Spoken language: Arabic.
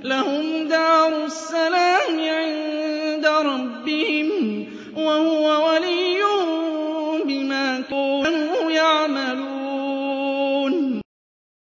لَهُمْ دَارُ السَّلَامِ عِندَ رَبِّهِمْ ۖ وَهُوَ وَلِيُّهُم بِمَا كَانُوا يَعْمَلُونَ